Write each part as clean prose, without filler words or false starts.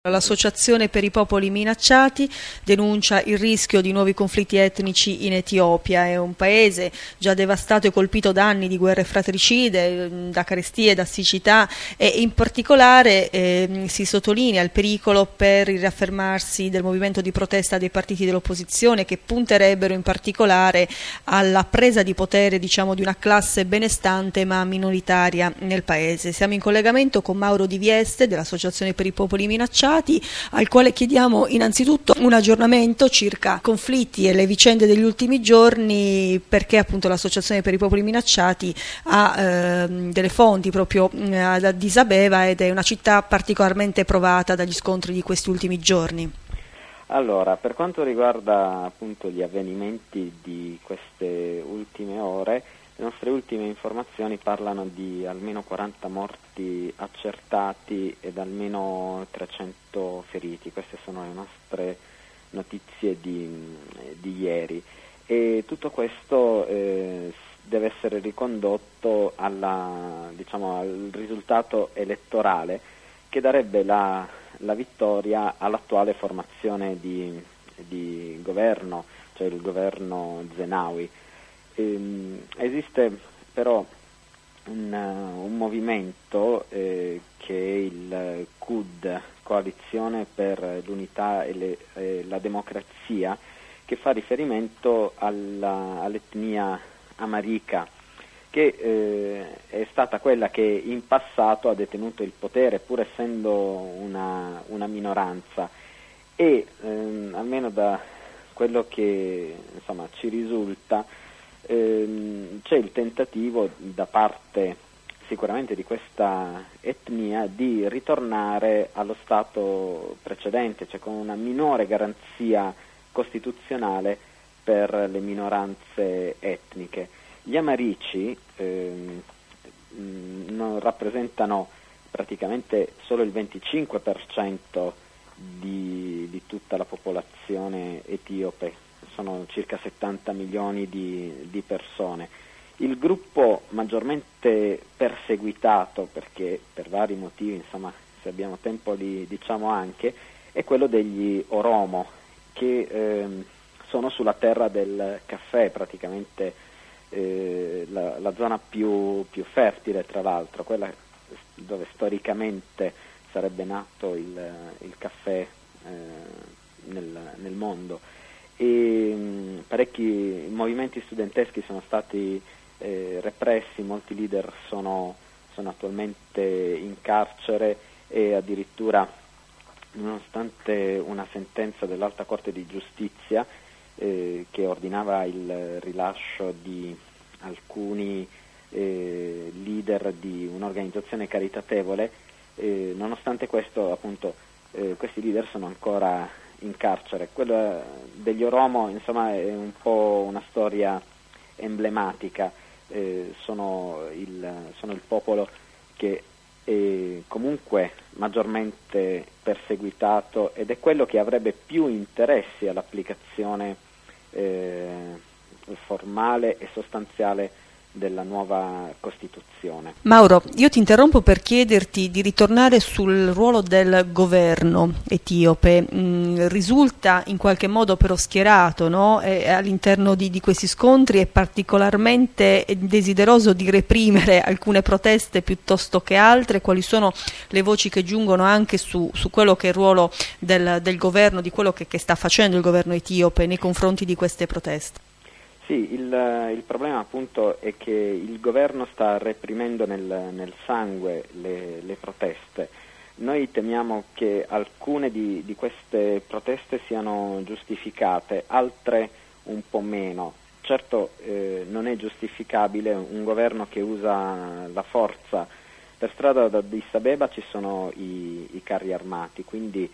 L'Associazione per i popoli minacciati denuncia il rischio di nuovi conflitti etnici in Etiopia. È un paese già devastato e colpito da anni di guerre fratricide, da carestie, da siccità e in particolare si sottolinea il pericolo per il riaffermarsi del movimento di protesta dei partiti dell'opposizione che punterebbero in particolare alla presa di potere, di una classe benestante ma minoritaria nel paese. Siamo in collegamento con Mauro Di Vieste dell'Associazione per i popoli minacciati, al quale chiediamo innanzitutto un aggiornamento circa conflitti e le vicende degli ultimi giorni, perché appunto l'Associazione per i popoli minacciati ha delle fonti proprio ad Addis Abeba ed è una città particolarmente provata dagli scontri di questi ultimi giorni. Allora, per quanto riguarda appunto gli avvenimenti di queste ultime ore, le nostre ultime informazioni parlano di almeno 40 morti accertati ed almeno 300 feriti. Queste sono le nostre notizie di ieri. E tutto questo deve essere ricondotto al risultato elettorale che darebbe la vittoria all'attuale formazione di governo, cioè il governo Zenawi. Esiste però un movimento che è il CUD, Coalizione per l'Unità e la Democrazia, che fa riferimento all'etnia Amarika, che è stata quella che in passato ha detenuto il potere pur essendo una minoranza e almeno da quello che ci risulta c'è il tentativo da parte sicuramente di questa etnia di ritornare allo stato precedente, cioè con una minore garanzia costituzionale per le minoranze etniche. Gli Amarici non rappresentano praticamente solo il 25% di tutta la popolazione etiope, sono circa 70 milioni di persone. Il gruppo maggiormente perseguitato, perché per vari motivi, se abbiamo tempo li diciamo anche, è quello degli Oromo, che sono sulla terra del caffè, praticamente la zona più fertile, tra l'altro, quella dove storicamente sarebbe nato il caffè nel mondo. E parecchi movimenti studenteschi sono stati repressi, molti leader sono attualmente in carcere e addirittura, nonostante una sentenza dell'Alta Corte di Giustizia che ordinava il rilascio di alcuni leader di un'organizzazione caritatevole, nonostante questo appunto questi leader sono ancora in carcere. Quella degli Oromo è un po' una storia emblematica, sono il popolo che è comunque maggiormente perseguitato ed è quello che avrebbe più interessi all'applicazione formale e sostanziale della nuova Costituzione. Mauro, io ti interrompo per chiederti di ritornare sul ruolo del governo etiope. Risulta in qualche modo però schierato, no? All'interno di questi scontri è particolarmente desideroso di reprimere alcune proteste piuttosto che altre. Quali sono le voci che giungono anche su quello che è il ruolo del governo, di quello che sta facendo il governo etiope nei confronti di queste proteste? Sì, il problema appunto è che il governo sta reprimendo nel sangue le proteste. Noi temiamo che alcune di queste proteste siano giustificate, altre un po' meno. Certo non è giustificabile un governo che usa la forza. Per strada da Addis Abeba ci sono i carri armati, quindi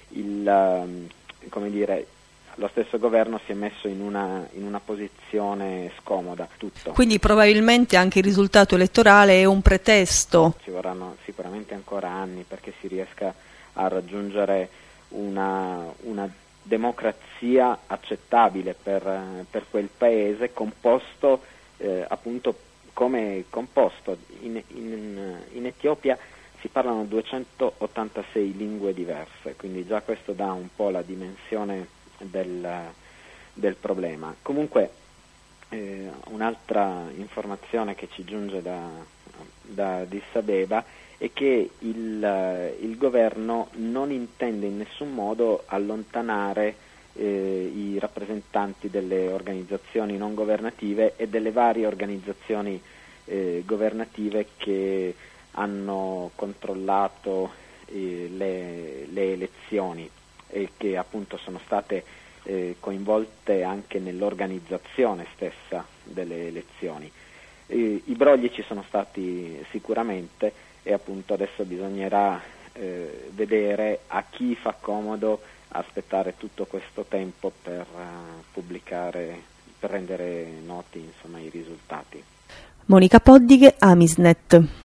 lo stesso governo si è messo in una posizione scomoda. Tutto. Quindi probabilmente anche il risultato elettorale è un pretesto. Ci vorranno sicuramente ancora anni perché si riesca a raggiungere una democrazia accettabile per quel paese, composto appunto come composto. In Etiopia si parlano 286 lingue diverse, quindi già questo dà un po' la dimensione del problema. Comunque un'altra informazione che ci giunge da Addis Abeba è che il governo non intende in nessun modo allontanare i rappresentanti delle organizzazioni non governative e delle varie organizzazioni governative che hanno controllato le elezioni e che appunto sono state coinvolte anche nell'organizzazione stessa delle elezioni. I brogli ci sono stati sicuramente e appunto adesso bisognerà vedere a chi fa comodo aspettare tutto questo tempo per pubblicare, per rendere noti insomma i risultati. Monica Poddighe, Amisnet.